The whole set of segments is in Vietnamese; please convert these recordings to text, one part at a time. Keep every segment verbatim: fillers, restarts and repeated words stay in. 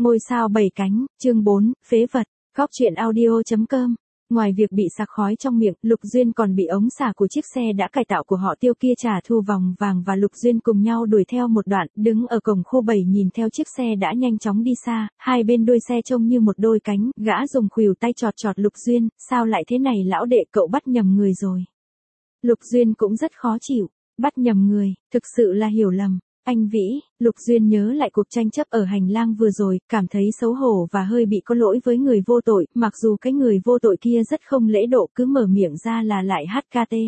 Ngôi sao bảy cánh, chương bốn, phế vật, góc truyện audio chấm com. Ngoài việc bị sặc khói trong miệng, Lục Duyên còn bị ống xả của chiếc xe đã cải tạo của họ Tiêu kia trả thù. Vòng Vàng và Lục Duyên cùng nhau đuổi theo một đoạn, đứng ở cổng khu bảy nhìn theo chiếc xe đã nhanh chóng đi xa, hai bên đuôi xe trông như một đôi cánh, gã dùng khuỷu tay chọt chọt Lục Duyên, sao lại thế này lão đệ, cậu bắt nhầm người rồi. Lục Duyên cũng rất khó chịu, bắt nhầm người, thực sự là hiểu lầm. Anh Vĩ, Lục Duyên nhớ lại cuộc tranh chấp ở hành lang vừa rồi, cảm thấy xấu hổ và hơi bị có lỗi với người vô tội, mặc dù cái người vô tội kia rất không lễ độ, cứ mở miệng ra là lại hát ca tê.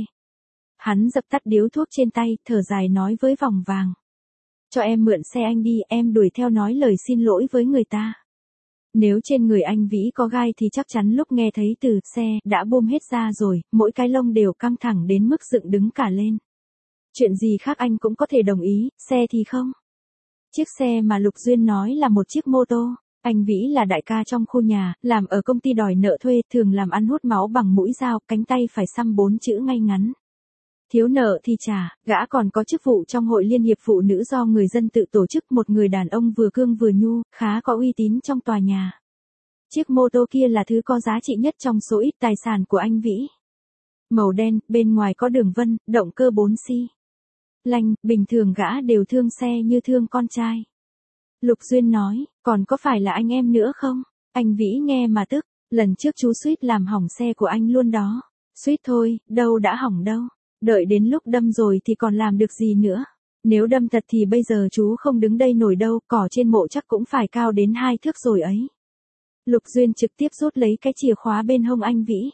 Hắn dập tắt điếu thuốc trên tay, thở dài nói với Vòng Vàng. Cho em mượn xe anh đi, em đuổi theo nói lời xin lỗi với người ta. Nếu trên người anh Vĩ có gai thì chắc chắn lúc nghe thấy từ xe đã bôm hết ra rồi, mỗi cái lông đều căng thẳng đến mức dựng đứng cả lên. Chuyện gì khác anh cũng có thể đồng ý, xe thì không. Chiếc xe mà Lục Duyên nói là một chiếc mô tô. Anh Vĩ là đại ca trong khu nhà, làm ở công ty đòi nợ thuê, thường làm ăn hút máu bằng mũi dao, cánh tay phải xăm bốn chữ ngay ngắn. Thiếu nợ thì trả, gã còn có chức vụ trong hội liên hiệp phụ nữ do người dân tự tổ chức, một người đàn ông vừa cương vừa nhu, khá có uy tín trong tòa nhà. Chiếc mô tô kia là thứ có giá trị nhất trong số ít tài sản của anh Vĩ. Màu đen, bên ngoài có đường vân, động cơ bốn xi lanh, bình thường gã đều thương xe như thương con trai. Lục Duyên nói, còn có phải là anh em nữa không? Anh Vĩ nghe mà tức, lần trước chú suýt làm hỏng xe của anh luôn đó. Suýt thôi, đâu đã hỏng đâu. Đợi đến lúc đâm rồi thì còn làm được gì nữa. Nếu đâm thật thì bây giờ chú không đứng đây nổi đâu, cỏ trên mộ chắc cũng phải cao đến hai thước rồi ấy. Lục Duyên trực tiếp rút lấy cái chìa khóa bên hông anh Vĩ.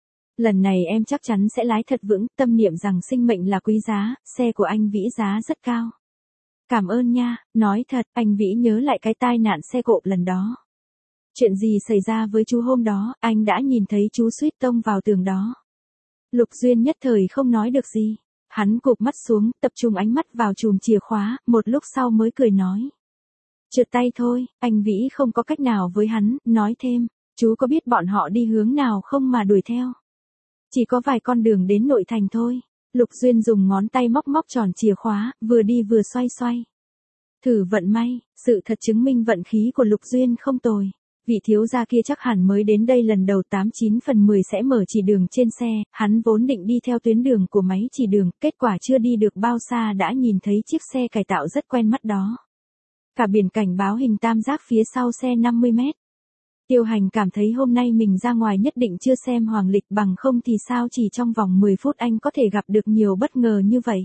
Lần này em chắc chắn sẽ lái thật vững, tâm niệm rằng sinh mệnh là quý giá, xe của anh Vĩ giá rất cao. Cảm ơn nha, nói thật, anh Vĩ nhớ lại cái tai nạn xe cộ lần đó. Chuyện gì xảy ra với chú hôm đó, anh đã nhìn thấy chú suýt tông vào tường đó. Lục Duyên nhất thời không nói được gì. Hắn cụp mắt xuống, tập trung ánh mắt vào chùm chìa khóa, một lúc sau mới cười nói. Trượt tay thôi, anh Vĩ không có cách nào với hắn, nói thêm, chú có biết bọn họ đi hướng nào không mà đuổi theo. Chỉ có vài con đường đến nội thành thôi. Lục Duyên dùng ngón tay móc móc tròn chìa khóa, vừa đi vừa xoay xoay. Thử vận may, sự thật chứng minh vận khí của Lục Duyên không tồi. Vị thiếu gia kia chắc hẳn mới đến đây lần đầu, tám chín phần mười sẽ mở chỉ đường trên xe, hắn vốn định đi theo tuyến đường của máy chỉ đường, kết quả chưa đi được bao xa đã nhìn thấy chiếc xe cải tạo rất quen mắt đó. Cả biển cảnh báo hình tam giác phía sau xe năm mươi mét. Tiêu Hành cảm thấy hôm nay mình ra ngoài nhất định chưa xem hoàng lịch, bằng không thì sao chỉ trong vòng mười phút anh có thể gặp được nhiều bất ngờ như vậy.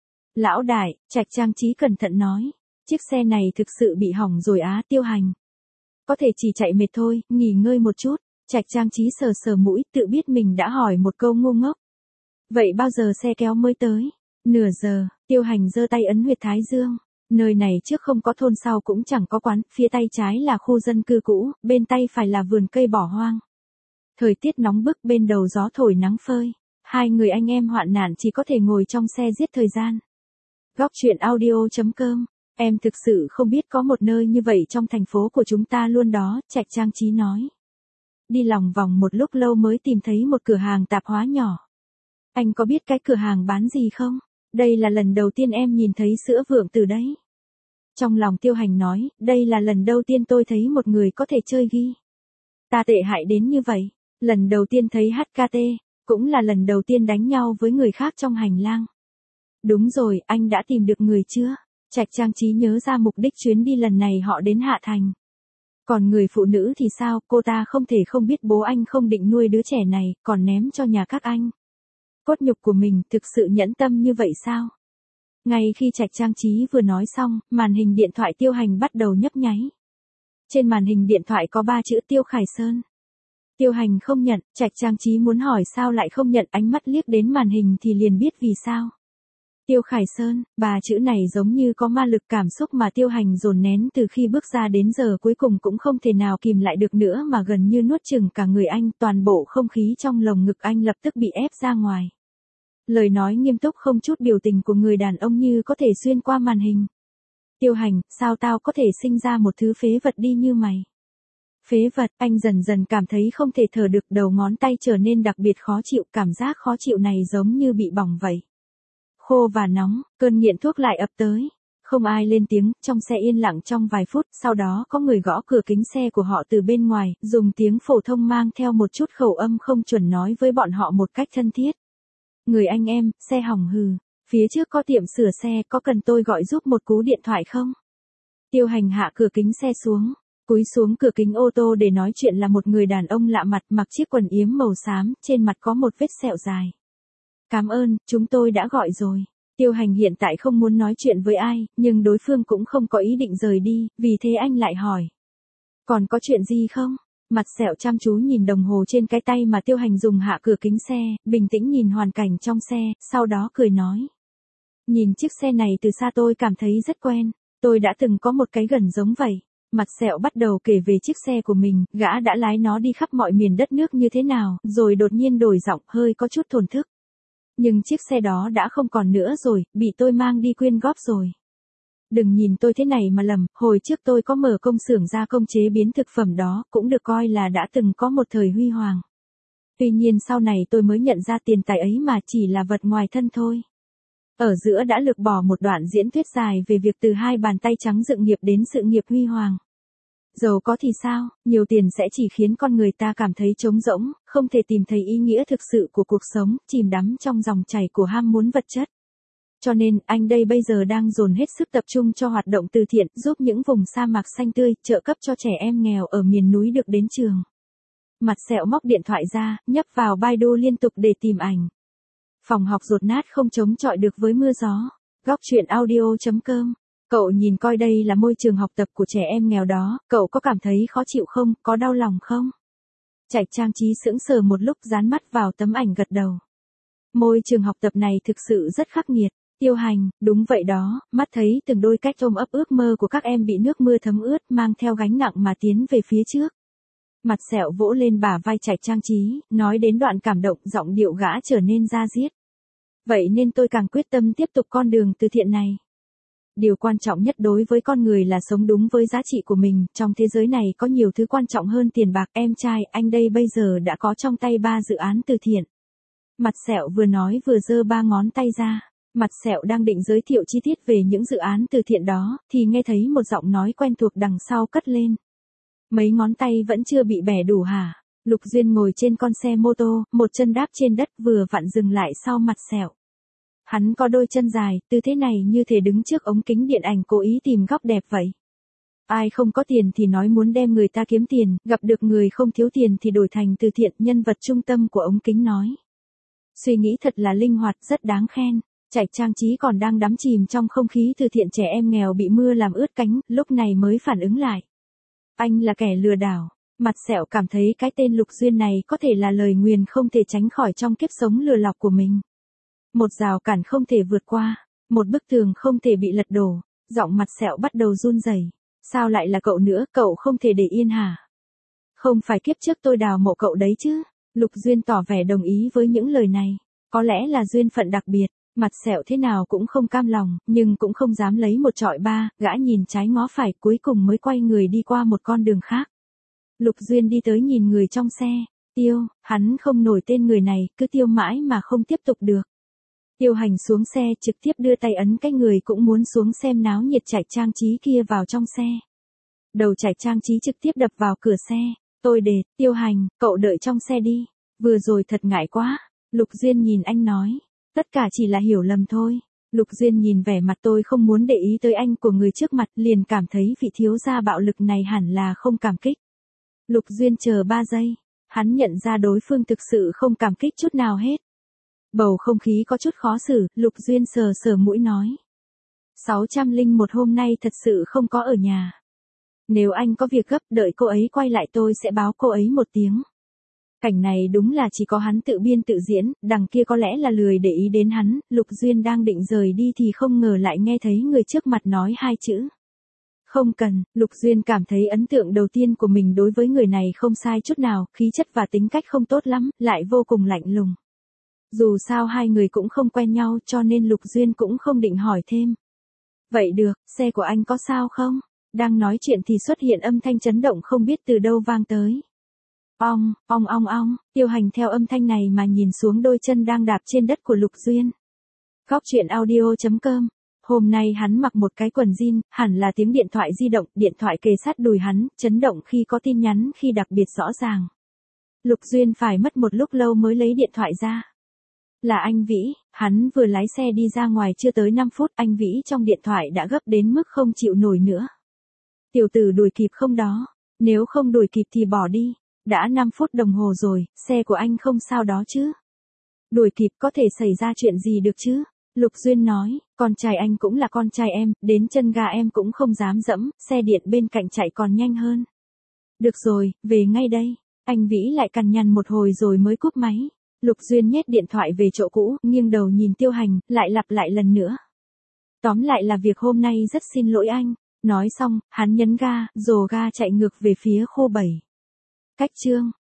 Lão đại, Trạch Trang Trí cẩn thận nói, chiếc xe này thực sự bị hỏng rồi á. Tiêu Hành. Có thể chỉ chạy mệt thôi, nghỉ ngơi một chút. Trạch Trang Trí sờ sờ mũi, tự biết mình đã hỏi một câu ngu ngốc. Vậy bao giờ xe kéo mới tới? Nửa giờ. Tiêu Hành giơ tay ấn huyệt thái dương. Nơi này trước không có thôn, sau cũng chẳng có quán, phía tay trái là khu dân cư cũ, bên tay phải là vườn cây bỏ hoang. Thời tiết nóng bức, bên đầu gió thổi nắng phơi. Hai người anh em hoạn nạn chỉ có thể ngồi trong xe giết thời gian. Góc truyện audio chấm com. Em thực sự không biết có một nơi như vậy trong thành phố của chúng ta luôn đó, Trạch Trang Trí nói. Đi lòng vòng một lúc lâu mới tìm thấy một cửa hàng tạp hóa nhỏ. Anh có biết cái cửa hàng bán gì không? Đây là lần đầu tiên em nhìn thấy sữa vượng từ đấy. Trong lòng Tiêu Hành nói, đây là lần đầu tiên tôi thấy một người có thể chơi ghi. Ta tệ hại đến như vậy. Lần đầu tiên thấy hát ca tê, cũng là lần đầu tiên đánh nhau với người khác trong hành lang. Đúng rồi, anh đã tìm được người chưa? Trạch Trang Trí nhớ ra mục đích chuyến đi lần này họ đến Hạ Thành. Còn người phụ nữ thì sao, cô ta không thể không biết bố anh không định nuôi đứa trẻ này, còn ném cho nhà các anh. Cốt nhục của mình thực sự nhẫn tâm như vậy sao? Ngay khi Trạch Trang Trí vừa nói xong, màn hình điện thoại Tiêu Hành bắt đầu nhấp nháy. Trên màn hình điện thoại có ba chữ Tiêu Khải Sơn. Tiêu Hành không nhận, Trạch Trang Trí muốn hỏi sao lại không nhận, ánh mắt liếc đến màn hình thì liền biết vì sao. Tiêu Khải Sơn, ba chữ này giống như có ma lực, cảm xúc mà Tiêu Hành dồn nén từ khi bước ra đến giờ cuối cùng cũng không thể nào kìm lại được nữa mà gần như nuốt chửng cả người anh, toàn bộ không khí trong lồng ngực anh lập tức bị ép ra ngoài. Lời nói nghiêm túc không chút biểu tình của người đàn ông như có thể xuyên qua màn hình. Tiêu Hành, sao tao có thể sinh ra một thứ phế vật đi như mày? Phế vật, anh dần dần cảm thấy không thể thở được, đầu ngón tay trở nên đặc biệt khó chịu, cảm giác khó chịu này giống như bị bỏng vậy. Khô và nóng, cơn nghiện thuốc lại ập tới. Không ai lên tiếng, trong xe yên lặng trong vài phút, sau đó có người gõ cửa kính xe của họ từ bên ngoài, dùng tiếng phổ thông mang theo một chút khẩu âm không chuẩn nói với bọn họ một cách thân thiết. Người anh em, xe hỏng hừ. Phía trước có tiệm sửa xe, có cần tôi gọi giúp một cú điện thoại không? Tiêu Hành hạ cửa kính xe xuống, cúi xuống cửa kính ô tô để nói chuyện là một người đàn ông lạ mặt mặc chiếc quần yếm màu xám, trên mặt có một vết sẹo dài. Cảm ơn, chúng tôi đã gọi rồi. Tiêu Hành hiện tại không muốn nói chuyện với ai, nhưng đối phương cũng không có ý định rời đi, vì thế anh lại hỏi. Còn có chuyện gì không? Mặt sẹo chăm chú nhìn đồng hồ trên cái tay mà Tiêu Hành dùng hạ cửa kính xe, bình tĩnh nhìn hoàn cảnh trong xe, sau đó cười nói. Nhìn chiếc xe này từ xa tôi cảm thấy rất quen, tôi đã từng có một cái gần giống vậy. Mặt sẹo bắt đầu kể về chiếc xe của mình, gã đã lái nó đi khắp mọi miền đất nước như thế nào, rồi đột nhiên đổi giọng hơi có chút thổn thức. Nhưng chiếc xe đó đã không còn nữa rồi, bị tôi mang đi quyên góp rồi. Đừng nhìn tôi thế này mà lầm, hồi trước tôi có mở công xưởng gia công chế biến thực phẩm đó, cũng được coi là đã từng có một thời huy hoàng. Tuy nhiên sau này tôi mới nhận ra tiền tài ấy mà chỉ là vật ngoài thân thôi. Ở giữa đã lược bỏ một đoạn diễn thuyết dài về việc từ hai bàn tay trắng dựng nghiệp đến sự nghiệp huy hoàng. Giàu có thì sao, nhiều tiền sẽ chỉ khiến con người ta cảm thấy trống rỗng, không thể tìm thấy ý nghĩa thực sự của cuộc sống, chìm đắm trong dòng chảy của ham muốn vật chất. Cho nên, anh đây bây giờ đang dồn hết sức tập trung cho hoạt động từ thiện, giúp những vùng sa mạc xanh tươi, trợ cấp cho trẻ em nghèo ở miền núi được đến trường. Mặt sẹo móc điện thoại ra, nhấp vào Baidu liên tục để tìm ảnh. Phòng học dột nát không chống chọi được với mưa gió. Góc truyện audio chấm com. Cậu nhìn coi đây là môi trường học tập của trẻ em nghèo đó, cậu có cảm thấy khó chịu không, có đau lòng không? Trạch Trang Trí sững sờ một lúc dán mắt vào tấm ảnh gật đầu. Môi trường học tập này thực sự rất khắc nghiệt. Tiêu Hành, đúng vậy đó, mắt thấy từng đôi cách ôm ấp ước mơ của các em bị nước mưa thấm ướt mang theo gánh nặng mà tiến về phía trước. Mặt sẹo vỗ lên bả vai Trạch Trang Trí, nói đến đoạn cảm động giọng điệu gã trở nên da diết. Vậy nên tôi càng quyết tâm tiếp tục con đường từ thiện này. Điều quan trọng nhất đối với con người là sống đúng với giá trị của mình, trong thế giới này có nhiều thứ quan trọng hơn tiền bạc. Em trai, anh đây bây giờ đã có trong tay ba dự án từ thiện. Mặt sẹo vừa nói vừa giơ ba ngón tay ra. Mặt sẹo đang định giới thiệu chi tiết về những dự án từ thiện đó, thì nghe thấy một giọng nói quen thuộc đằng sau cất lên. Mấy ngón tay vẫn chưa bị bẻ đủ hả? Lục Duyên ngồi trên con xe mô tô, một chân đáp trên đất vừa vặn dừng lại sau mặt sẹo. Hắn có đôi chân dài, tư thế này như thể đứng trước ống kính điện ảnh cố ý tìm góc đẹp vậy. Ai không có tiền thì nói muốn đem người ta kiếm tiền, gặp được người không thiếu tiền thì đổi thành từ thiện, nhân vật trung tâm của ống kính nói. Suy nghĩ thật là linh hoạt, rất đáng khen. Trạch Trang Trí còn đang đắm chìm trong không khí từ thiện trẻ em nghèo bị mưa làm ướt cánh, lúc này mới phản ứng lại. Anh là kẻ lừa đảo. Mặt sẹo cảm thấy cái tên Lục Duyên này có thể là lời nguyền không thể tránh khỏi trong kiếp sống lừa lọc của mình. Một rào cản không thể vượt qua, một bức tường không thể bị lật đổ. Giọng mặt sẹo bắt đầu run rẩy. Sao lại là cậu nữa, cậu không thể để yên hả? Không phải kiếp trước tôi đào mộ cậu đấy chứ? Lục Duyên tỏ vẻ đồng ý với những lời này. Có lẽ là duyên phận đặc biệt. Mặt sẹo thế nào cũng không cam lòng, nhưng cũng không dám lấy một trọi ba, gã nhìn trái ngó phải cuối cùng mới quay người đi qua một con đường khác. Lục Duyên đi tới nhìn người trong xe, Tiêu, hắn không nổi tên người này, cứ tiêu mãi mà không tiếp tục được. Tiêu Hành xuống xe trực tiếp đưa tay ấn cái người cũng muốn xuống xem náo nhiệt Trạch Trang Trí kia vào trong xe. Đầu Trạch Trang Trí trực tiếp đập vào cửa xe, tôi để, Tiêu Hành, cậu đợi trong xe đi, vừa rồi thật ngại quá. Lục Duyên nhìn anh nói. Tất cả chỉ là hiểu lầm thôi. Lục Duyên nhìn vẻ mặt tôi không muốn để ý tới anh của người trước mặt, liền cảm thấy vị thiếu gia bạo lực này hẳn là không cảm kích. Lục Duyên chờ ba giây, hắn nhận ra đối phương thực sự không cảm kích chút nào hết. Bầu không khí có chút khó xử, Lục Duyên sờ sờ mũi nói. sáu trăm lẻ một hôm nay thật sự không có ở nhà. Nếu anh có việc gấp đợi cô ấy quay lại tôi sẽ báo cô ấy một tiếng. Cảnh này đúng là chỉ có hắn tự biên tự diễn, đằng kia có lẽ là lười để ý đến hắn. Lục Duyên đang định rời đi thì không ngờ lại nghe thấy người trước mặt nói hai chữ. Không cần. Lục Duyên cảm thấy ấn tượng đầu tiên của mình đối với người này không sai chút nào, khí chất và tính cách không tốt lắm, lại vô cùng lạnh lùng. Dù sao hai người cũng không quen nhau cho nên Lục Duyên cũng không định hỏi thêm. Vậy được, xe của anh có sao không? Đang nói chuyện thì xuất hiện âm thanh chấn động không biết từ đâu vang tới. Ong, ong ong ong, Tiêu Hành theo âm thanh này mà nhìn xuống đôi chân đang đạp trên đất của Lục Duyên. Góc truyện audio chấm com Hôm nay hắn mặc một cái quần jean, hẳn là tiếng điện thoại di động, điện thoại kề sát đùi hắn, chấn động khi có tin nhắn khi đặc biệt rõ ràng. Lục Duyên phải mất một lúc lâu mới lấy điện thoại ra. Là anh Vĩ, hắn vừa lái xe đi ra ngoài chưa tới năm phút, anh Vĩ trong điện thoại đã gấp đến mức không chịu nổi nữa. Tiểu tử đuổi kịp không đó? Nếu không đuổi kịp thì bỏ đi. Đã năm phút đồng hồ rồi, xe của anh không sao đó chứ? Đuổi kịp có thể xảy ra chuyện gì được chứ? Lục Duyên nói, con trai anh cũng là con trai em, đến chân ga em cũng không dám dẫm, xe điện bên cạnh chạy còn nhanh hơn. Được rồi, về ngay đây. Anh Vĩ lại cằn nhằn một hồi rồi mới cúp máy. Lục Duyên nhét điện thoại về chỗ cũ, nghiêng đầu nhìn Tiêu Hành, lại lặp lại lần nữa. Tóm lại là việc hôm nay rất xin lỗi anh. Nói xong, hắn nhấn ga, rồ ga chạy ngược về phía khu bảy. Cách chương